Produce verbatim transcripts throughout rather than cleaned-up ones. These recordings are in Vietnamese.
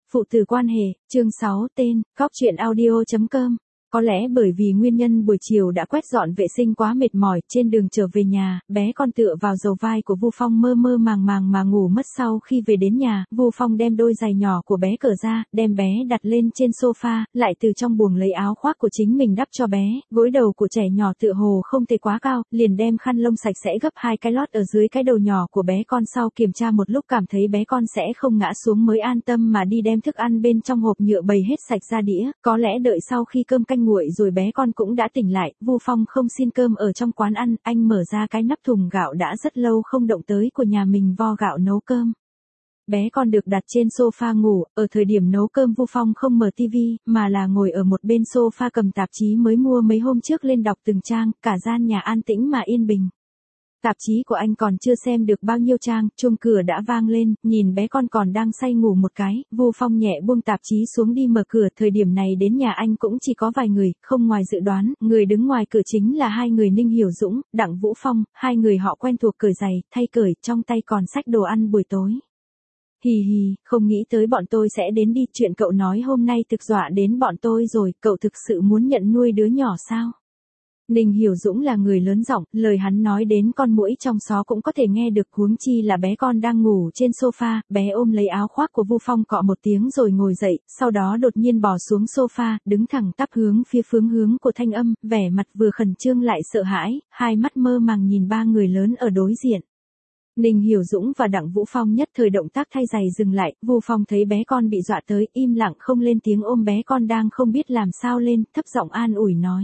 Phụ tử quan hệ, chương sáu tên, Cóc Truyện Audio chấm com. Có lẽ bởi vì nguyên nhân buổi chiều đã quét dọn vệ sinh quá mệt mỏi, trên đường trở về nhà, bé con tựa vào đầu vai của Vu Phong mơ mơ màng màng mà ngủ mất. Sau khi về đến nhà, Vu Phong đem đôi giày nhỏ của bé cởi ra, đem bé đặt lên trên sofa, lại từ trong buồng lấy áo khoác của chính mình đắp cho bé. Gối đầu của trẻ nhỏ tựa hồ không thể quá cao, liền đem khăn lông sạch sẽ gấp hai cái lót ở dưới cái đầu nhỏ của bé con. Sau kiểm tra một lúc cảm thấy bé con sẽ không ngã xuống mới an tâm mà đi đem thức ăn bên trong hộp nhựa bày hết sạch ra đĩa. Có lẽ đợi sau khi cơm canh nguội rồi bé con cũng đã tỉnh lại. Vu Phong không xin cơm ở trong quán ăn, anh mở ra cái nắp thùng gạo đã rất lâu không động tới của nhà mình vo gạo nấu cơm. Bé con được đặt trên sofa ngủ, ở thời điểm nấu cơm Vu Phong không mở tivi, mà là ngồi ở một bên sofa cầm tạp chí mới mua mấy hôm trước lên đọc từng trang, cả gian nhà an tĩnh mà yên bình. Tạp chí của anh còn chưa xem được bao nhiêu trang, chuông cửa đã vang lên, nhìn bé con còn đang say ngủ một cái, Vu Phong nhẹ buông tạp chí xuống đi mở cửa. Thời điểm này đến nhà anh cũng chỉ có vài người, không ngoài dự đoán, người đứng ngoài cửa chính là hai người Ninh Hiểu Dũng, Đặng Vũ Phong, hai người họ quen thuộc cởi giày, thay cởi, trong tay còn xách đồ ăn buổi tối. Hì hì, không nghĩ tới bọn tôi sẽ đến đi, chuyện cậu nói hôm nay thực dọa đến bọn tôi rồi, cậu thực sự muốn nhận nuôi đứa nhỏ sao? Ninh Hiểu Dũng là người lớn giọng, lời hắn nói đến con muỗi trong xó cũng có thể nghe được, huống chi là bé con đang ngủ trên sofa. Bé ôm lấy áo khoác của Vu Phong cọ một tiếng rồi ngồi dậy, sau đó đột nhiên bò xuống sofa, đứng thẳng tắp hướng phía phương hướng của thanh âm, vẻ mặt vừa khẩn trương lại sợ hãi, hai mắt mơ màng nhìn ba người lớn ở đối diện. Ninh Hiểu Dũng và Đặng Vũ Phong nhất thời động tác thay giày dừng lại. Vu Phong thấy bé con bị dọa tới, im lặng không lên tiếng, ôm bé con đang không biết làm sao lên, thấp giọng an ủi nói.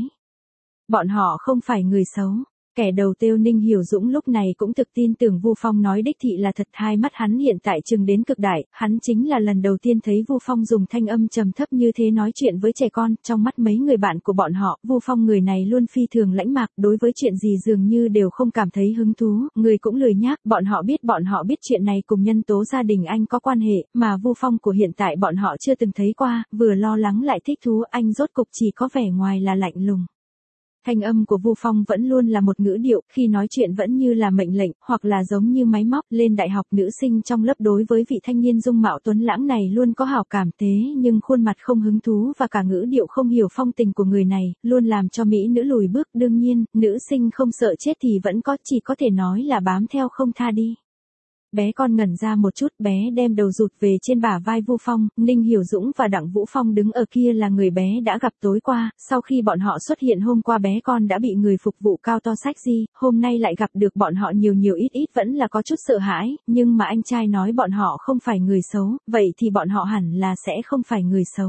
Bọn họ không phải người xấu. Kẻ đầu tiêu Ninh Hiểu Dũng lúc này cũng thực tin tưởng Vu Phong nói đích thị là thật, hai mắt hắn hiện tại trừng đến cực đại, hắn chính là lần đầu tiên thấy Vu Phong dùng thanh âm trầm thấp như thế nói chuyện với trẻ con. Trong mắt mấy người bạn của bọn họ, Vu Phong người này luôn phi thường lãnh mạc, đối với chuyện gì dường như đều không cảm thấy hứng thú, người cũng lười nhác. Bọn họ biết bọn họ biết chuyện này cùng nhân tố gia đình anh có quan hệ, mà Vu Phong của hiện tại bọn họ chưa từng thấy qua, vừa lo lắng lại thích thú, anh rốt cục chỉ có vẻ ngoài là lạnh lùng. Thanh âm của Vu Phong vẫn luôn là một ngữ điệu, khi nói chuyện vẫn như là mệnh lệnh, hoặc là giống như máy móc. Lên đại học, nữ sinh trong lớp đối với vị thanh niên dung mạo tuấn lãng này luôn có hảo cảm, thế nhưng khuôn mặt không hứng thú và cả ngữ điệu không hiểu phong tình của người này, luôn làm cho mỹ nữ lùi bước. Đương nhiên, nữ sinh không sợ chết thì vẫn có, chỉ có thể nói là bám theo không tha đi. Bé con ngẩn ra một chút, bé đem đầu rụt về trên bả vai Vu Phong. Ninh Hiểu Dũng và Đặng Vũ Phong đứng ở kia là người bé đã gặp tối qua, sau khi bọn họ xuất hiện hôm qua bé con đã bị người phục vụ cao to xách di, hôm nay lại gặp được bọn họ nhiều nhiều ít ít vẫn là có chút sợ hãi, nhưng mà anh trai nói bọn họ không phải người xấu, vậy thì bọn họ hẳn là sẽ không phải người xấu.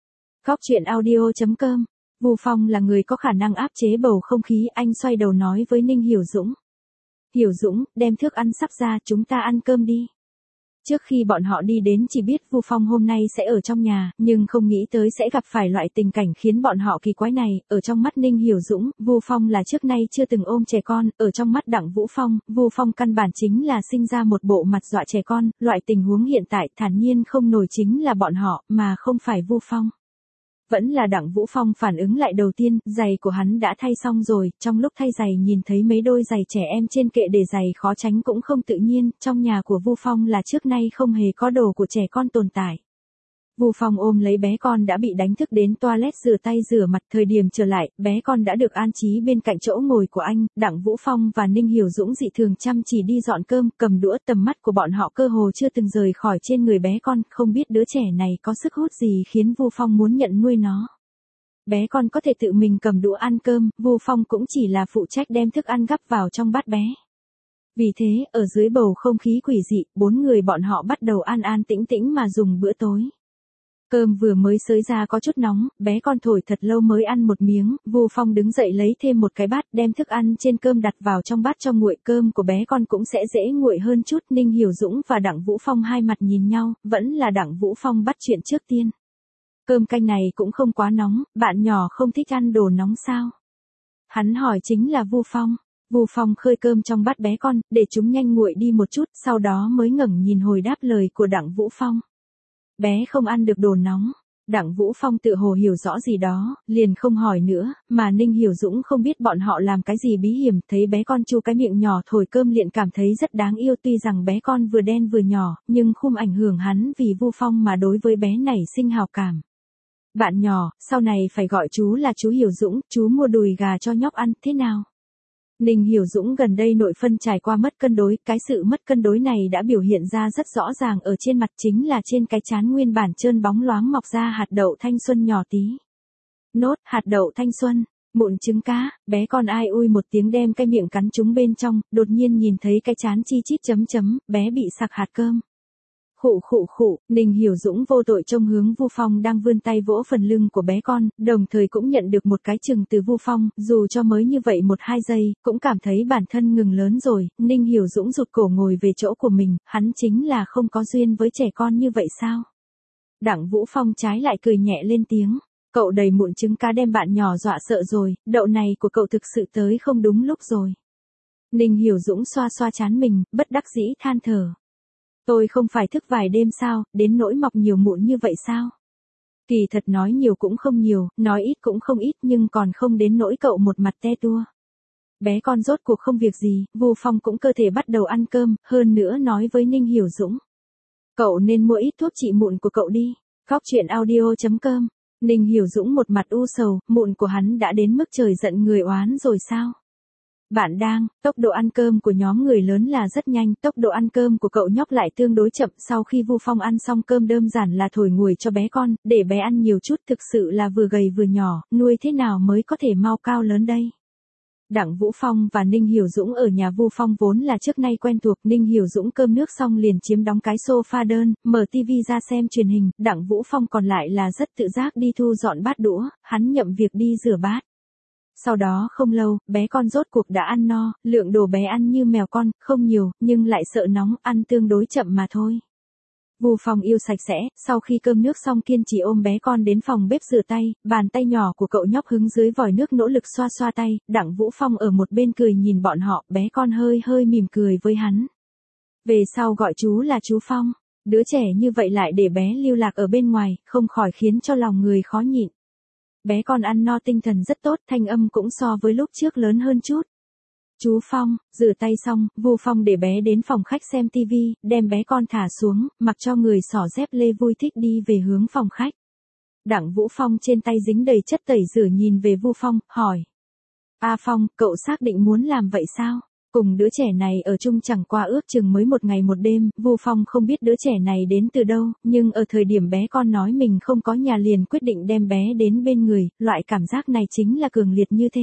Cóc Truyện Audio chấm com. Vu Phong là người có khả năng áp chế bầu không khí, anh xoay đầu nói với Ninh Hiểu Dũng. Hiểu Dũng, đem thức ăn sắp ra, chúng ta ăn cơm đi. Trước khi bọn họ đi đến chỉ biết Vu Phong hôm nay sẽ ở trong nhà, nhưng không nghĩ tới sẽ gặp phải loại tình cảnh khiến bọn họ kỳ quái này. Ở trong mắt Ninh Hiểu Dũng, Vu Phong là trước nay chưa từng ôm trẻ con, ở trong mắt Đặng Vũ Phong, Vu Phong căn bản chính là sinh ra một bộ mặt dọa trẻ con. Loại tình huống hiện tại thản nhiên không nổi chính là bọn họ, mà không phải Vu Phong. Vẫn là Đặng Vũ Phong phản ứng lại đầu tiên, giày của hắn đã thay xong rồi, trong lúc thay giày nhìn thấy mấy đôi giày trẻ em trên kệ để giày khó tránh cũng không tự nhiên, trong nhà của Vu Phong là trước nay không hề có đồ của trẻ con tồn tại. Vu Phong ôm lấy bé con đã bị đánh thức đến toilet rửa tay rửa mặt, thời điểm trở lại, bé con đã được an trí bên cạnh chỗ ngồi của anh. Đặng Vũ Phong và Ninh Hiểu Dũng dị thường chăm chỉ đi dọn cơm, cầm đũa, tầm mắt của bọn họ cơ hồ chưa từng rời khỏi trên người bé con, không biết đứa trẻ này có sức hút gì khiến Vu Phong muốn nhận nuôi nó. Bé con có thể tự mình cầm đũa ăn cơm, Vu Phong cũng chỉ là phụ trách đem thức ăn gắp vào trong bát bé. Vì thế, ở dưới bầu không khí quỷ dị, bốn người bọn họ bắt đầu an an tĩnh tĩnh mà dùng bữa tối. Cơm vừa mới xới ra có chút nóng, bé con thổi thật lâu mới ăn một miếng. Vu Phong đứng dậy lấy thêm một cái bát, đem thức ăn trên cơm đặt vào trong bát cho nguội, cơm của bé con cũng sẽ dễ nguội hơn chút. Ninh Hiểu Dũng và Đặng Vũ Phong hai mặt nhìn nhau, vẫn là Đặng Vũ Phong bắt chuyện trước tiên. Cơm canh này cũng không quá nóng, bạn nhỏ không thích ăn đồ nóng sao? Hắn hỏi chính là Vu Phong. Vu Phong khơi cơm trong bát bé con, để chúng nhanh nguội đi một chút, sau đó mới ngẩng nhìn hồi đáp lời của Đặng Vũ Phong. Bé không ăn được đồ nóng. Đặng Vũ Phong tự hồ hiểu rõ gì đó, liền không hỏi nữa, mà Ninh Hiểu Dũng không biết bọn họ làm cái gì bí hiểm, thấy bé con chu cái miệng nhỏ thổi cơm liền cảm thấy rất đáng yêu, tuy rằng bé con vừa đen vừa nhỏ, nhưng không ảnh hưởng hắn vì Vu Phong mà đối với bé này sinh hào cảm. Bạn nhỏ, sau này phải gọi chú là chú Hiểu Dũng, chú mua đùi gà cho nhóc ăn, thế nào? Ninh Hiểu Dũng gần đây nội phân trải qua mất cân đối, cái sự mất cân đối này đã biểu hiện ra rất rõ ràng ở trên mặt, chính là trên cái trán nguyên bản trơn bóng loáng mọc ra hạt đậu thanh xuân nhỏ tí. Nốt, hạt đậu thanh xuân, mụn trứng cá, bé con ai ui một tiếng đem cái miệng cắn trúng bên trong, đột nhiên nhìn thấy cái trán chi chít chấm chấm, bé bị sặc hạt cơm. Khụ khụ khụ, Ninh Hiểu Dũng vô tội trông hướng Vu Phong đang vươn tay vỗ phần lưng của bé con, đồng thời cũng nhận được một cái chừng từ Vu Phong, dù cho mới như vậy một hai giây, cũng cảm thấy bản thân ngừng lớn rồi. Ninh Hiểu Dũng rụt cổ ngồi về chỗ của mình, hắn chính là không có duyên với trẻ con như vậy sao? Đặng Vũ Phong trái lại cười nhẹ lên tiếng, cậu đầy mụn trứng cá đem bạn nhỏ dọa sợ rồi, đậu này của cậu thực sự tới không đúng lúc rồi. Ninh Hiểu Dũng xoa xoa trán mình, bất đắc dĩ than thở. Tôi không phải thức vài đêm sao, đến nỗi mọc nhiều mụn như vậy sao? Kỳ thật nói nhiều cũng không nhiều, nói ít cũng không ít nhưng còn không đến nỗi cậu một mặt te tua. Bé con rốt cuộc không việc gì, Vu Phong cũng cơ thể bắt đầu ăn cơm, hơn nữa nói với Ninh Hiểu Dũng. Cậu nên mua ít thuốc trị mụn của cậu đi. Góc chuyện audio chấm com. Ninh Hiểu Dũng một mặt u sầu, mụn của hắn đã đến mức trời giận người oán rồi sao? Bạn đang, tốc độ ăn cơm của nhóm người lớn là rất nhanh, tốc độ ăn cơm của cậu nhóc lại tương đối chậm, sau khi Vu Phong ăn xong cơm đơn giản là thổi nguội cho bé con, để bé ăn nhiều chút, thực sự là vừa gầy vừa nhỏ, nuôi thế nào mới có thể mau cao lớn đây. Đặng Vũ Phong và Ninh Hiểu Dũng ở nhà Vu Phong vốn là trước nay quen thuộc, Ninh Hiểu Dũng cơm nước xong liền chiếm đóng cái sofa đơn, mở tivi ra xem truyền hình, Đặng Vũ Phong còn lại là rất tự giác đi thu dọn bát đũa, hắn nhậm việc đi rửa bát. Sau đó không lâu, bé con rốt cuộc đã ăn no, lượng đồ bé ăn như mèo con, không nhiều, nhưng lại sợ nóng, ăn tương đối chậm mà thôi. Vu Phong yêu sạch sẽ, sau khi cơm nước xong kiên trì ôm bé con đến phòng bếp rửa tay, bàn tay nhỏ của cậu nhóc hứng dưới vòi nước nỗ lực xoa xoa tay, Đặng Vũ Phong ở một bên cười nhìn bọn họ, bé con hơi hơi mỉm cười với hắn. Về sau gọi chú là chú Phong, đứa trẻ như vậy lại để bé lưu lạc ở bên ngoài, không khỏi khiến cho lòng người khó nhịn. Bé con ăn no tinh thần rất tốt, thanh âm cũng so với lúc trước lớn hơn chút. Chú Phong, rửa tay xong, Vu Phong để bé đến phòng khách xem tivi, đem bé con thả xuống, mặc cho người xỏ dép lê vui thích đi về hướng phòng khách. Đặng Vũ Phong trên tay dính đầy chất tẩy rửa nhìn về Vu Phong, hỏi. A Phong, cậu xác định muốn làm vậy sao? Cùng đứa trẻ này ở chung chẳng qua ước chừng mới một ngày một đêm, Vu Phong không biết đứa trẻ này đến từ đâu, nhưng ở thời điểm bé con nói mình không có nhà liền quyết định đem bé đến bên người, loại cảm giác này chính là cường liệt như thế.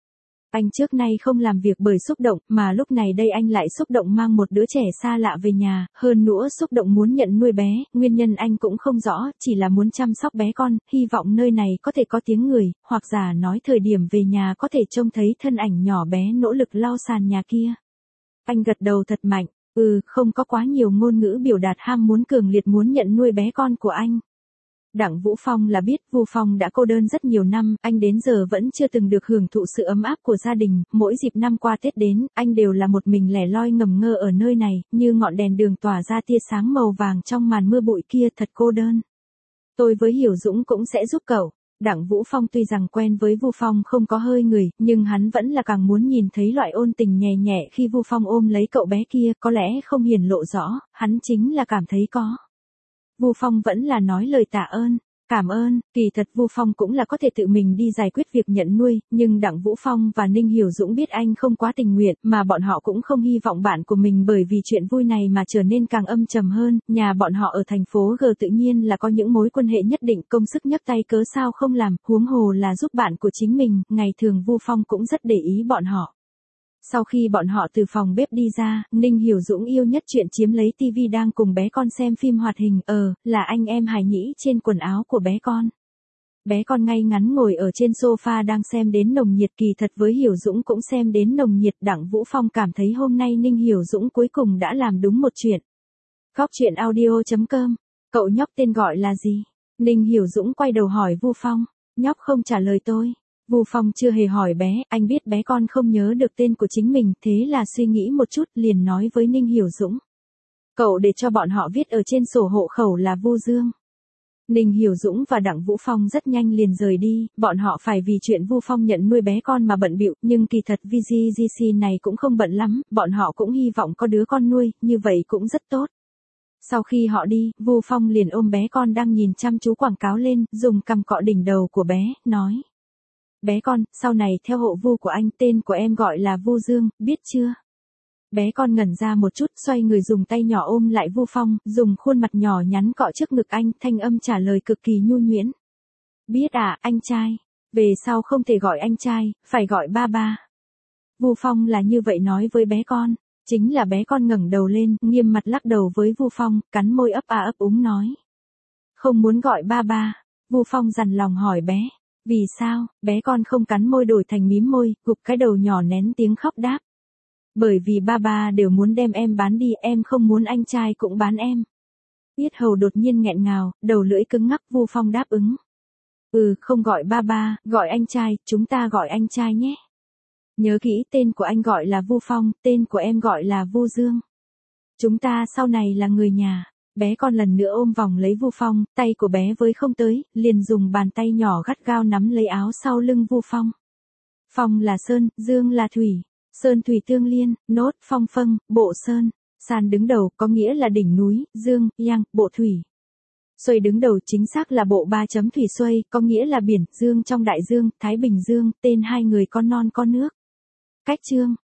Anh trước nay không làm việc bởi xúc động, mà lúc này đây anh lại xúc động mang một đứa trẻ xa lạ về nhà, hơn nữa xúc động muốn nhận nuôi bé, nguyên nhân anh cũng không rõ, chỉ là muốn chăm sóc bé con, hy vọng nơi này có thể có tiếng người, hoặc giả nói thời điểm về nhà có thể trông thấy thân ảnh nhỏ bé nỗ lực lau sàn nhà kia. Anh gật đầu thật mạnh, ừ, không có quá nhiều ngôn ngữ biểu đạt ham muốn cường liệt muốn nhận nuôi bé con của anh. Đặng Vũ Phong là biết Vu Phong đã cô đơn rất nhiều năm, anh đến giờ vẫn chưa từng được hưởng thụ sự ấm áp của gia đình, mỗi dịp năm qua Tết đến, anh đều là một mình lẻ loi ngầm ngơ ở nơi này, như ngọn đèn đường tỏa ra tia sáng màu vàng trong màn mưa bụi kia, thật cô đơn. Tôi với Hiểu Dũng cũng sẽ giúp cậu. Đặng Vũ Phong tuy rằng quen với Vu Phong không có hơi người, nhưng hắn vẫn là càng muốn nhìn thấy loại ôn tình nhẹ nhẹ khi Vu Phong ôm lấy cậu bé kia, có lẽ không hiển lộ rõ, hắn chính là cảm thấy có. Vu Phong vẫn là nói lời tạ ơn, cảm ơn, kỳ thật Vu Phong cũng là có thể tự mình đi giải quyết việc nhận nuôi, nhưng Đặng Vũ Phong và Ninh Hiểu Dũng biết anh không quá tình nguyện, mà bọn họ cũng không hy vọng bạn của mình bởi vì chuyện vui này mà trở nên càng âm trầm hơn, nhà bọn họ ở thành phố G tự nhiên là có những mối quan hệ nhất định, công sức nhấc tay cớ sao không làm, huống hồ là giúp bạn của chính mình, ngày thường Vu Phong cũng rất để ý bọn họ. Sau khi bọn họ từ phòng bếp đi ra, Ninh Hiểu Dũng yêu nhất chuyện chiếm lấy tivi đang cùng bé con xem phim hoạt hình, ờ, là anh em hài nhĩ trên quần áo của bé con. Bé con ngay ngắn ngồi ở trên sofa đang xem đến nồng nhiệt, kỳ thật với Hiểu Dũng cũng xem đến nồng nhiệt. Đặng Vũ Phong cảm thấy hôm nay Ninh Hiểu Dũng cuối cùng đã làm đúng một chuyện. Góc chuyện audio chấm com, cậu nhóc tên gọi là gì? Ninh Hiểu Dũng quay đầu hỏi Vu Phong, nhóc không trả lời tôi. Vu Phong chưa hề hỏi bé, anh biết bé con không nhớ được tên của chính mình, thế là suy nghĩ một chút liền nói với Ninh Hiểu Dũng. Cậu để cho bọn họ viết ở trên sổ hộ khẩu là Vu Dương. Ninh Hiểu Dũng và Đặng Vũ Phong rất nhanh liền rời đi, bọn họ phải vì chuyện Vu Phong nhận nuôi bé con mà bận bịu, nhưng kỳ thật vê giê giê xê này cũng không bận lắm, bọn họ cũng hy vọng có đứa con nuôi, như vậy cũng rất tốt. Sau khi họ đi, Vu Phong liền ôm bé con đang nhìn chăm chú quảng cáo lên, dùng cằm cọ đỉnh đầu của bé, nói. Bé con, sau này theo hộ Vu của anh, tên của em gọi là Vu Dương, biết chưa? Bé con ngẩn ra một chút, xoay người dùng tay nhỏ ôm lại Vu Phong, dùng khuôn mặt nhỏ nhắn cọ trước ngực anh, thanh âm trả lời cực kỳ nhu nhuyễn. Biết à, anh trai. Về sau không thể gọi anh trai, phải gọi ba ba. Vu Phong là như vậy nói với bé con. Chính là bé con ngẩng đầu lên, nghiêm mặt lắc đầu với Vu Phong, cắn môi ấp a ấp úng nói. Không muốn gọi ba ba. Vu Phong dằn lòng hỏi bé. Vì sao? Bé con không cắn môi đổi thành mím môi, gục cái đầu nhỏ nén tiếng khóc đáp. Bởi vì ba ba đều muốn đem em bán đi, em không muốn anh trai cũng bán em. Yết hầu đột nhiên nghẹn ngào, đầu lưỡi cứng ngắc. Vu Phong đáp ứng. Ừ, không gọi ba ba, gọi anh trai, chúng ta gọi anh trai nhé. Nhớ kỹ, tên của anh gọi là Vu Phong, tên của em gọi là Vu Dương. Chúng ta sau này là người nhà. Bé con lần nữa ôm vòng lấy Vu Phong, tay của bé với không tới, liền dùng bàn tay nhỏ gắt gao nắm lấy áo sau lưng Vu Phong. Phong là sơn, Dương là thủy. Sơn thủy tương liên, nốt, phong phâng, bộ sơn. San đứng đầu, có nghĩa là đỉnh núi, dương, yang, bộ thủy. Xuôi đứng đầu chính xác là bộ ba chấm thủy xuôi, có nghĩa là biển, dương trong đại dương, Thái Bình Dương, tên hai người con non con nước. Cách chương.